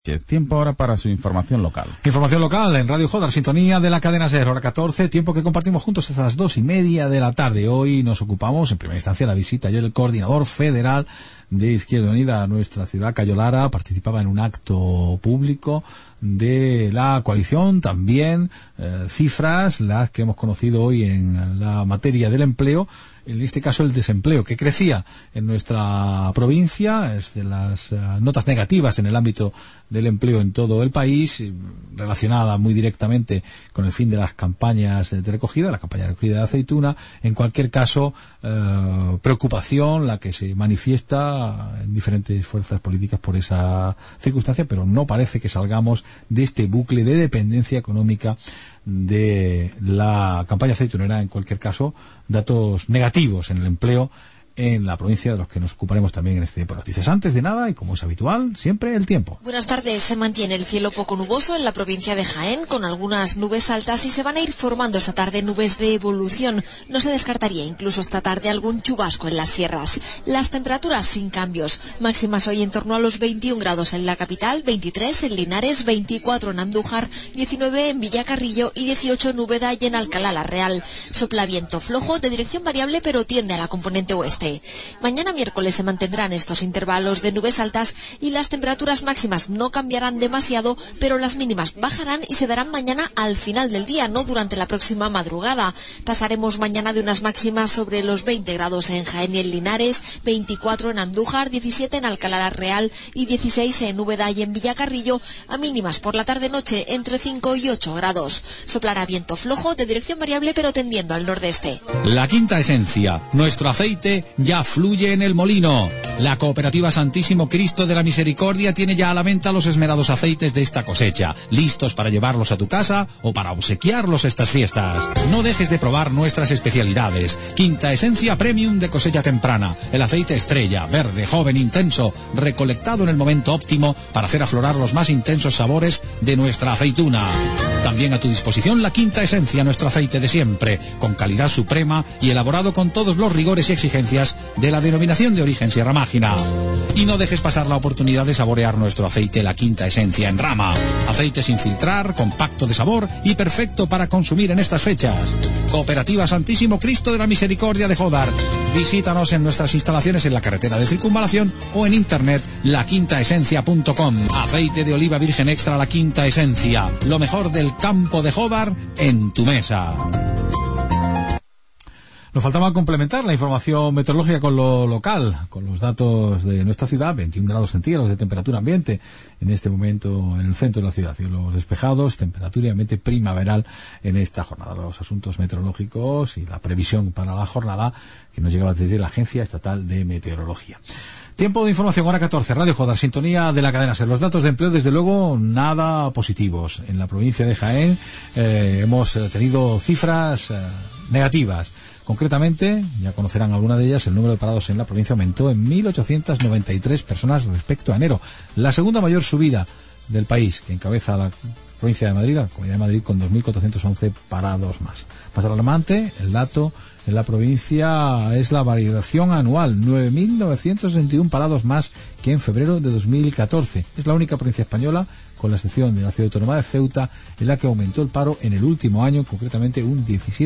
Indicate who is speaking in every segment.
Speaker 1: Tiempo ahora para su información local.
Speaker 2: Información local en Radio Jodar, sintonía de la cadena SER, hora 14, tiempo que compartimos juntos hasta las 2:30 de la tarde. Hoy nos ocupamos, en primera instancia, de la visita ayer del coordinador federal de Izquierda Unida a nuestra ciudad, Cayo Lara. Participaba en un acto público de la coalición, también cifras, las que hemos conocido hoy en la materia del empleo. En este caso el desempleo, que crecía en nuestra provincia, es de las notas negativas en el ámbito del empleo en todo el país, relacionada muy directamente con el fin de las campañas de recogida, la campaña de recogida de aceituna. En cualquier caso, preocupación la que se manifiesta en diferentes fuerzas políticas por esa circunstancia, pero no parece que salgamos de este bucle de dependencia económica de la campaña aceitunera. En cualquier caso, datos negativos en el empleo en la provincia, de los que nos ocuparemos también en este tiempo de noticias. Antes de nada, y como es habitual, siempre el tiempo.
Speaker 3: Buenas tardes. Se mantiene el cielo poco nuboso en la provincia de Jaén, con algunas nubes altas, y se van a ir formando esta tarde nubes de evolución. No se descartaría incluso esta tarde algún chubasco en las sierras. Las temperaturas sin cambios. Máximas hoy en torno a los 21 grados en la capital, 23 en Linares, 24 en Andújar, 19 en Villacarrillo y 18 en Úbeda y en Alcalá la Real. Sopla viento flojo de dirección variable, pero tiende a la componente oeste. Mañana miércoles se mantendrán estos intervalos de nubes altas y las temperaturas máximas no cambiarán demasiado, pero las mínimas bajarán y se darán mañana al final del día, no durante la próxima madrugada. Pasaremos mañana de unas máximas sobre los 20 grados en Jaén y en Linares, 24 en Andújar, 17 en Alcalá la Real y 16 en Úbeda y en Villacarrillo, a mínimas por la tarde-noche entre 5 y 8 grados. Soplará viento flojo de dirección variable, pero tendiendo al nordeste.
Speaker 2: La quinta esencia, nuestro aceite ya fluye en el molino. La Cooperativa Santísimo Cristo de la Misericordia tiene ya a la venta los esmerados aceites de esta cosecha, listos para llevarlos a tu casa o para obsequiarlos estas fiestas. No dejes de probar nuestras especialidades. Quinta esencia premium de cosecha temprana, el aceite estrella, verde, joven, intenso, recolectado en el momento óptimo para hacer aflorar los más intensos sabores de nuestra aceituna. También a tu disposición la quinta esencia, nuestro aceite de siempre, con calidad suprema y elaborado con todos los rigores y exigencias de la denominación de origen Sierra Mágina. Y no dejes pasar la oportunidad de saborear nuestro aceite La Quinta Esencia en rama. Aceite sin filtrar, compacto de sabor y perfecto para consumir en estas fechas. Cooperativa Santísimo Cristo de la Misericordia de Jodar. Visítanos en nuestras instalaciones en la carretera de Circunvalación o en internet laquintaesencia.com. Aceite de oliva virgen extra La Quinta Esencia. Lo mejor del campo de Jodar en tu mesa. Nos faltaba complementar la información meteorológica con lo local, con los datos de nuestra ciudad. 21 grados centígrados de temperatura ambiente en este momento en el centro de la ciudad. Cielos despejados, temperatura y ambiente primaveral en esta jornada. Los asuntos meteorológicos y la previsión para la jornada que nos llegaba desde la Agencia Estatal de Meteorología. Tiempo de información, hora 14, Radio Jodar, sintonía de la cadena SER. Los datos de empleo, desde luego, nada positivos. En la provincia de Jaén hemos tenido cifras negativas. Concretamente, ya conocerán alguna de ellas, el número de parados en la provincia aumentó en 1.893 personas respecto a enero. La segunda mayor subida del país, que encabeza la provincia de Madrid, la Comunidad de Madrid, con 2.411 parados más. Más alarmante, el dato en la provincia es la variación anual, 9.961 parados más que en febrero de 2014. Es la única provincia española, con la excepción de la ciudad autónoma de Ceuta, en la que aumentó el paro en el último año, concretamente un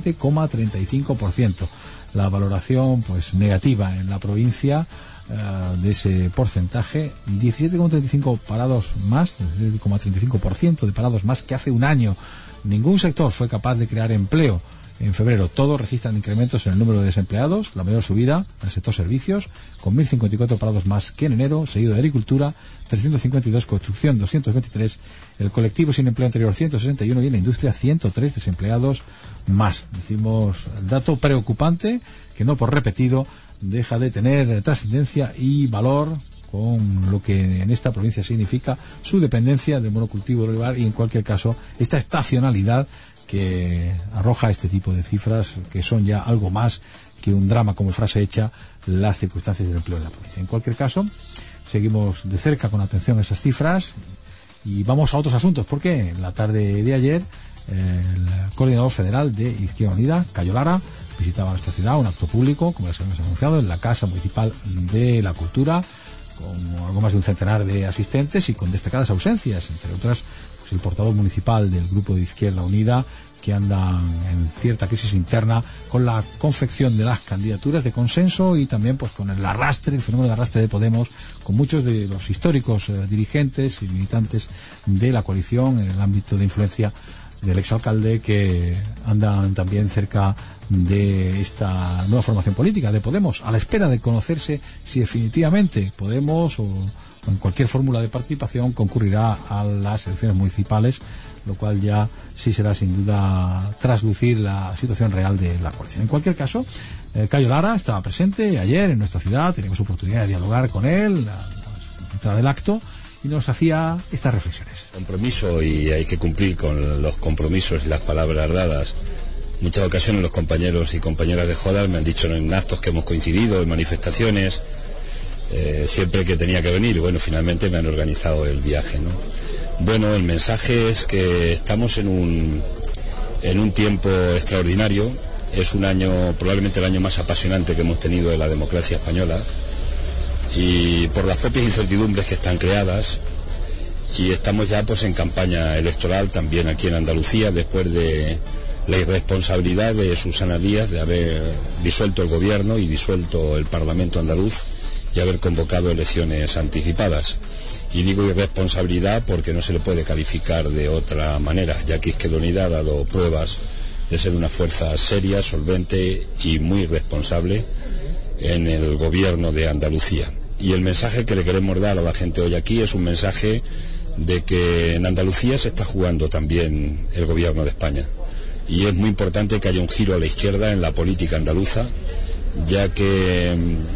Speaker 2: 17,35%. La valoración pues negativa en la provincia de ese porcentaje, 17,35 parados más, 17,35% de parados más que hace un año. Ningún sector fue capaz de crear empleo. En febrero todos registran incrementos en el número de desempleados, la mayor subida en el sector servicios, con 1.054 parados más que en enero, seguido de agricultura, 352, construcción, 223, el colectivo sin empleo anterior, 161, y en la industria, 103 desempleados más. Decimos el dato preocupante, que no por repetido deja de tener trascendencia y valor con lo que en esta provincia significa su dependencia del monocultivo olivar y, en cualquier caso, esta estacionalidad que arroja este tipo de cifras, que son ya algo más que un drama como frase hecha, las circunstancias del empleo en la provincia. En cualquier caso, seguimos de cerca con atención a esas cifras y vamos a otros asuntos, porque en la tarde de ayer el coordinador federal de Izquierda Unida, Cayo Lara, visitaba nuestra ciudad, un acto público, como les hemos anunciado, en la Casa Municipal de la Cultura, con algo más de un centenar de asistentes y con destacadas ausencias, entre otras pues el portavoz municipal del grupo de Izquierda Unida, que andan en cierta crisis interna con la confección de las candidaturas de consenso y también pues con el fenómeno de arrastre de Podemos, con muchos de los históricos dirigentes y militantes de la coalición en el ámbito de influencia del exalcalde, que andan también cerca de esta nueva formación política de Podemos, a la espera de conocerse si definitivamente Podemos o en cualquier fórmula de participación concurrirá a las elecciones municipales, lo cual ya sí será sin duda traslucir la situación real de la coalición. En cualquier caso, Cayo Lara estaba presente ayer en nuestra ciudad, teníamos oportunidad de dialogar con él a la entrada del acto, y nos hacía estas reflexiones.
Speaker 4: Compromiso, y hay que cumplir con los compromisos y las palabras dadas. En muchas ocasiones los compañeros y compañeras de Jodar me han dicho en actos que hemos coincidido, en manifestaciones, siempre que tenía que venir, y bueno, finalmente me han organizado el viaje, ¿no? Bueno, el mensaje es que estamos en un tiempo extraordinario. Es un año, probablemente el año más apasionante que hemos tenido de la democracia española, y por las propias incertidumbres que están creadas, y estamos ya pues en campaña electoral también aquí en Andalucía, después de la irresponsabilidad de Susana Díaz de haber disuelto el gobierno y disuelto el Parlamento andaluz y haber convocado elecciones anticipadas. Y digo irresponsabilidad porque no se le puede calificar de otra manera, ya que Izquierda Unida ha dado pruebas de ser una fuerza seria, solvente y muy responsable en el gobierno de Andalucía. Y el mensaje que le queremos dar a la gente hoy aquí es un mensaje de que en Andalucía se está jugando también el gobierno de España, y es muy importante que haya un giro a la izquierda en la política andaluza, ya que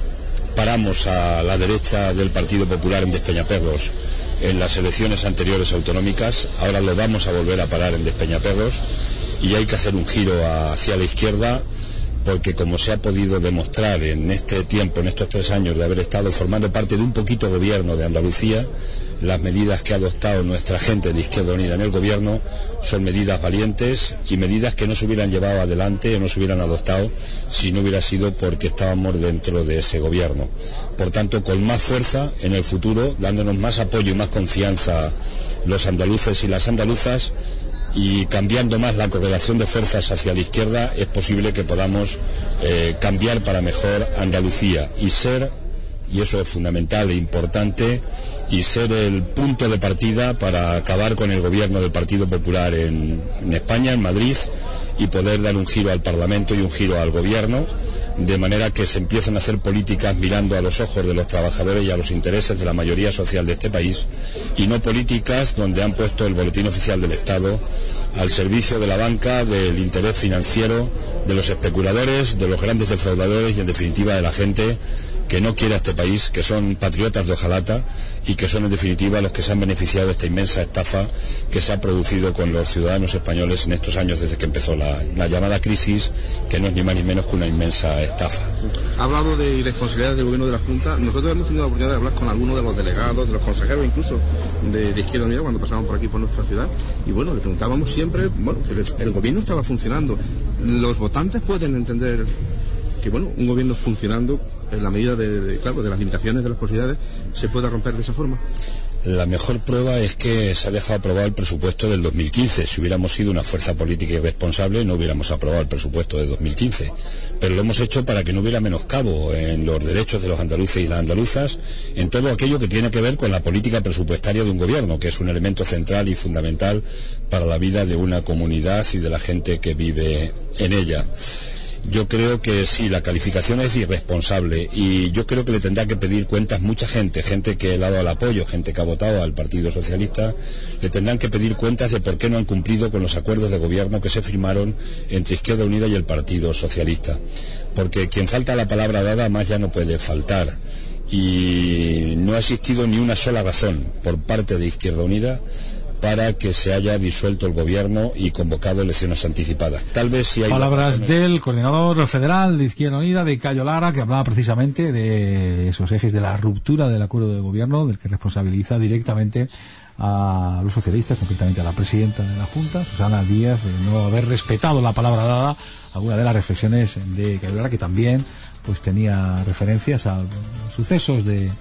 Speaker 4: paramos a la derecha del Partido Popular en Despeñaperros en las elecciones anteriores autonómicas, ahora lo vamos a volver a parar en Despeñaperros, y hay que hacer un giro hacia la izquierda, porque como se ha podido demostrar en este tiempo, en estos 3 años de haber estado formando parte de un poquito gobierno de Andalucía, las medidas que ha adoptado nuestra gente de Izquierda Unida en el gobierno son medidas valientes y medidas que no se hubieran llevado adelante o no se hubieran adoptado si no hubiera sido porque estábamos dentro de ese gobierno. Por tanto, con más fuerza en el futuro, dándonos más apoyo y más confianza los andaluces y las andaluzas, y cambiando más la correlación de fuerzas hacia la izquierda, es posible que podamos cambiar para mejor Andalucía y ser, y eso es fundamental e importante, y ser el punto de partida para acabar con el gobierno del Partido Popular en España, en Madrid, y poder dar un giro al Parlamento y un giro al gobierno, de manera que se empiecen a hacer políticas mirando a los ojos de los trabajadores y a los intereses de la mayoría social de este país, y no políticas donde han puesto el boletín oficial del Estado al servicio de la banca, del interés financiero, de los especuladores, de los grandes defraudadores y en definitiva de la gente que no quiere a este país, que son patriotas de hojalata y que son en definitiva los que se han beneficiado de esta inmensa estafa que se ha producido con los ciudadanos españoles en estos años desde que empezó la llamada crisis, que no es ni más ni menos que una inmensa estafa.
Speaker 5: Ha hablado de irresponsabilidades del gobierno de la Junta. Nosotros hemos tenido la oportunidad de hablar con algunos de los delegados, de los consejeros incluso de Izquierda Unida cuando pasamos por aquí por nuestra ciudad, y bueno, le preguntábamos siempre, bueno, que el gobierno estaba funcionando. Los votantes pueden entender que bueno, un gobierno funcionando en la medida de las limitaciones de las posibilidades se pueda romper de esa forma.
Speaker 4: La mejor prueba es que se ha dejado aprobado el presupuesto del 2015. Si hubiéramos sido una fuerza política irresponsable, no hubiéramos aprobado el presupuesto de 2015. Pero lo hemos hecho para que no hubiera menoscabo en los derechos de los andaluces y las andaluzas, en todo aquello que tiene que ver con la política presupuestaria de un gobierno, que es un elemento central y fundamental para la vida de una comunidad y de la gente que vive en ella. Yo creo que sí, la calificación es irresponsable, y yo creo que le tendrá que pedir cuentas mucha gente que le ha dado el apoyo, gente que ha votado al Partido Socialista, le tendrán que pedir cuentas de por qué no han cumplido con los acuerdos de gobierno que se firmaron entre Izquierda Unida y el Partido Socialista. Porque quien falta a la palabra dada más ya no puede faltar, y no ha existido ni una sola razón por parte de Izquierda Unida para que se haya disuelto el gobierno y convocado elecciones anticipadas. Tal vez si hay
Speaker 2: palabras del coordinador federal de Izquierda Unida, de Cayo Lara, que hablaba precisamente de esos ejes de la ruptura del acuerdo de gobierno, del que responsabiliza directamente a los socialistas, concretamente a la presidenta de la Junta, Susana Díaz, de no haber respetado la palabra dada. Algunas de las reflexiones de Cayo Lara, que también pues tenía referencias a los sucesos de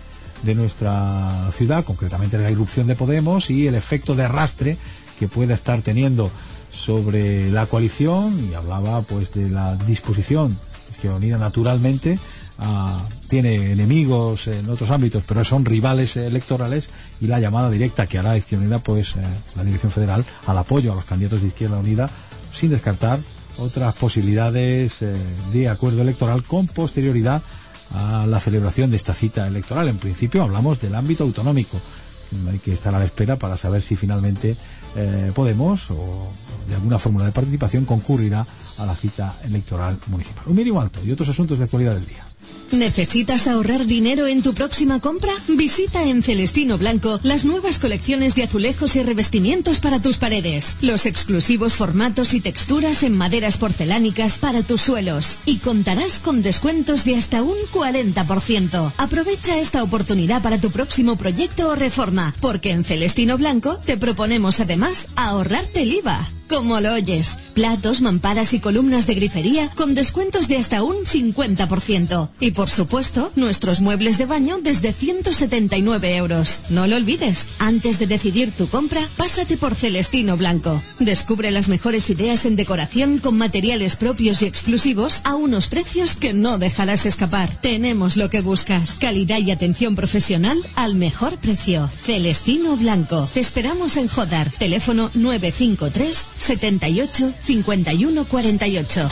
Speaker 2: de nuestra ciudad, concretamente de la irrupción de Podemos y el efecto de arrastre que pueda estar teniendo sobre la coalición, y hablaba pues de la disposición Izquierda Unida naturalmente tiene enemigos en otros ámbitos, pero son rivales electorales, y la llamada directa que hará Izquierda Unida, pues la Dirección Federal, al apoyo a los candidatos de Izquierda Unida, sin descartar otras posibilidades de acuerdo electoral con posterioridad a la celebración de esta cita electoral. En principio hablamos del ámbito autonómico. Hay que estar a la espera para saber si finalmente Podemos o de alguna fórmula de participación concurrirá a la cita electoral municipal. Un mínimo alto y otros asuntos de actualidad del día.
Speaker 6: ¿Necesitas ahorrar dinero en tu próxima compra? Visita en Celestino Blanco las nuevas colecciones de azulejos y revestimientos para tus paredes, los exclusivos formatos y texturas en maderas porcelánicas para tus suelos, y contarás con descuentos de hasta un 40%. Aprovecha esta oportunidad para tu próximo proyecto o reforma, porque en Celestino Blanco te proponemos además ahorrarte el IVA. Como lo oyes, platos, mamparas y columnas de grifería con descuentos de hasta un 50%. Y por supuesto, nuestros muebles de baño desde 179 euros. No lo olvides, antes de decidir tu compra, pásate por Celestino Blanco. Descubre las mejores ideas en decoración con materiales propios y exclusivos a unos precios que no dejarás escapar. Tenemos lo que buscas, calidad y atención profesional al mejor precio. Celestino Blanco. Te esperamos en Jodar. Teléfono 953 78 51 48.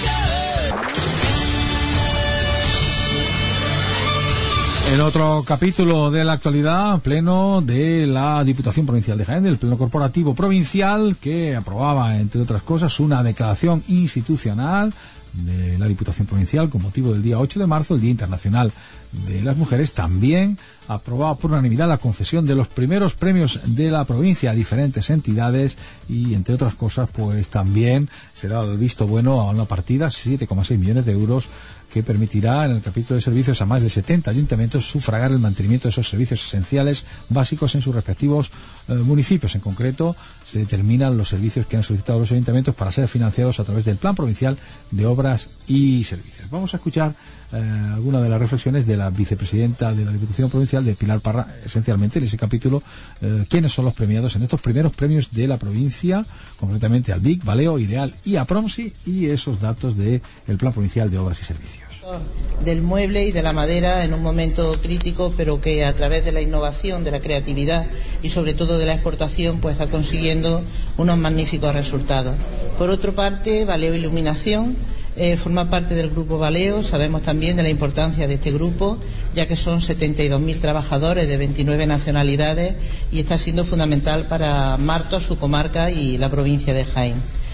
Speaker 2: En otro capítulo de la actualidad, pleno de la Diputación Provincial de Jaén, el pleno corporativo provincial, que aprobaba, entre otras cosas, una declaración institucional de la Diputación Provincial con motivo del día 8 de marzo, el Día Internacional de las Mujeres. También aprobaba por unanimidad la concesión de los primeros premios de la provincia a diferentes entidades, y entre otras cosas pues también se da el visto bueno a una partida 7,6 millones de euros que permitirá en el capítulo de servicios a más de 70 ayuntamientos sufragar el mantenimiento de esos servicios esenciales básicos en sus respectivos municipios. En concreto, se determinan los servicios que han solicitado los ayuntamientos para ser financiados a través del Plan Provincial de Obras y Servicios. Vamos a escuchar algunas de las reflexiones de la vicepresidenta de la Diputación Provincial, de Pilar Parra, esencialmente en ese capítulo, quiénes son los premiados en estos primeros premios de la provincia, concretamente al BIC, Valeo, Ideal y APROMSI, y esos datos del Plan Provincial de Obras y Servicios.
Speaker 7: Del mueble y de la madera en un momento crítico, pero que a través de la innovación, de la creatividad y sobre todo de la exportación, pues está consiguiendo unos magníficos resultados. Por otra parte, Valeo Iluminación forma parte del grupo Valeo. Sabemos también de la importancia de este grupo, ya que son 72.000 trabajadores de 29 nacionalidades, y está siendo fundamental para Martos, su comarca y la provincia de Jaén.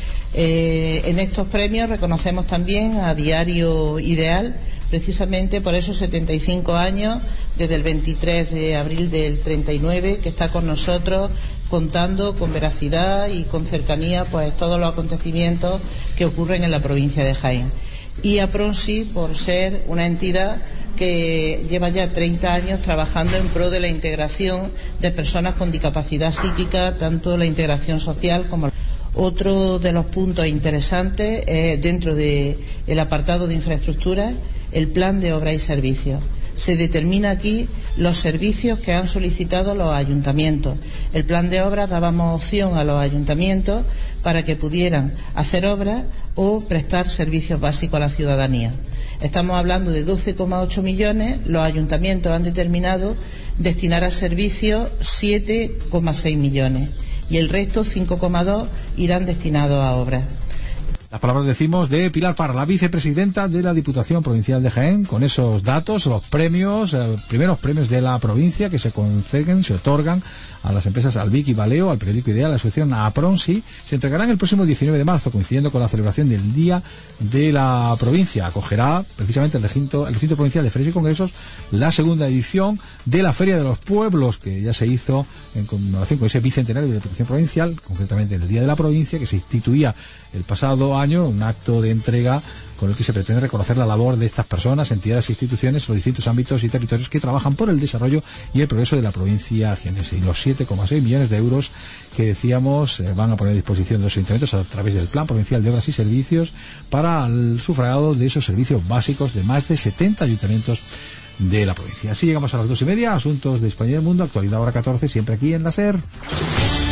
Speaker 7: En estos premios reconocemos también a Diario Ideal, precisamente por esos 75 años, desde el 23 de abril del 39, que está con nosotros contando con veracidad y con cercanía pues todos los acontecimientos que ocurren en la provincia de Jaén. Y APROMSI, por ser una entidad que lleva ya 30 años trabajando en pro de la integración de personas con discapacidad psíquica, tanto la integración social como... Otro de los puntos interesantes es, dentro del apartado de infraestructuras, el plan de obras y servicios. Se determina aquí los servicios que han solicitado los ayuntamientos. El plan de obras dábamos opción a los ayuntamientos para que pudieran hacer obras o prestar servicios básicos a la ciudadanía. Estamos hablando de 12,8 millones, los ayuntamientos han determinado destinar a servicios 7,6 millones. Y el resto, 5,2, irán destinados a obras.
Speaker 2: Las palabras, decimos, de Pilar Parra, la vicepresidenta de la Diputación Provincial de Jaén, con esos datos, los premios, primeros premios de la provincia que se conceden, se otorgan a las empresas Albic y Valeo, al periódico Ideal, a la asociación APROMSI, se entregarán el próximo 19 de marzo, coincidiendo con la celebración del Día de la Provincia. Acogerá precisamente el recinto provincial de ferias y congresos la segunda edición de la Feria de los Pueblos, que ya se hizo en conmemoración con ese bicentenario de la Diputación Provincial, concretamente en el Día de la Provincia, que se instituía el pasado año, un acto de entrega con el que se pretende reconocer la labor de estas personas, entidades e instituciones, los distintos ámbitos y territorios que trabajan por el desarrollo y el progreso de la provincia jienense. Y los 7,6 millones de euros que decíamos van a poner a disposición de los ayuntamientos a través del Plan Provincial de Obras y Servicios para el sufragado de esos servicios básicos de más de 70 ayuntamientos de la provincia. Así llegamos a las 2:30, asuntos de España y del mundo, actualidad hora 14, siempre aquí en la SER.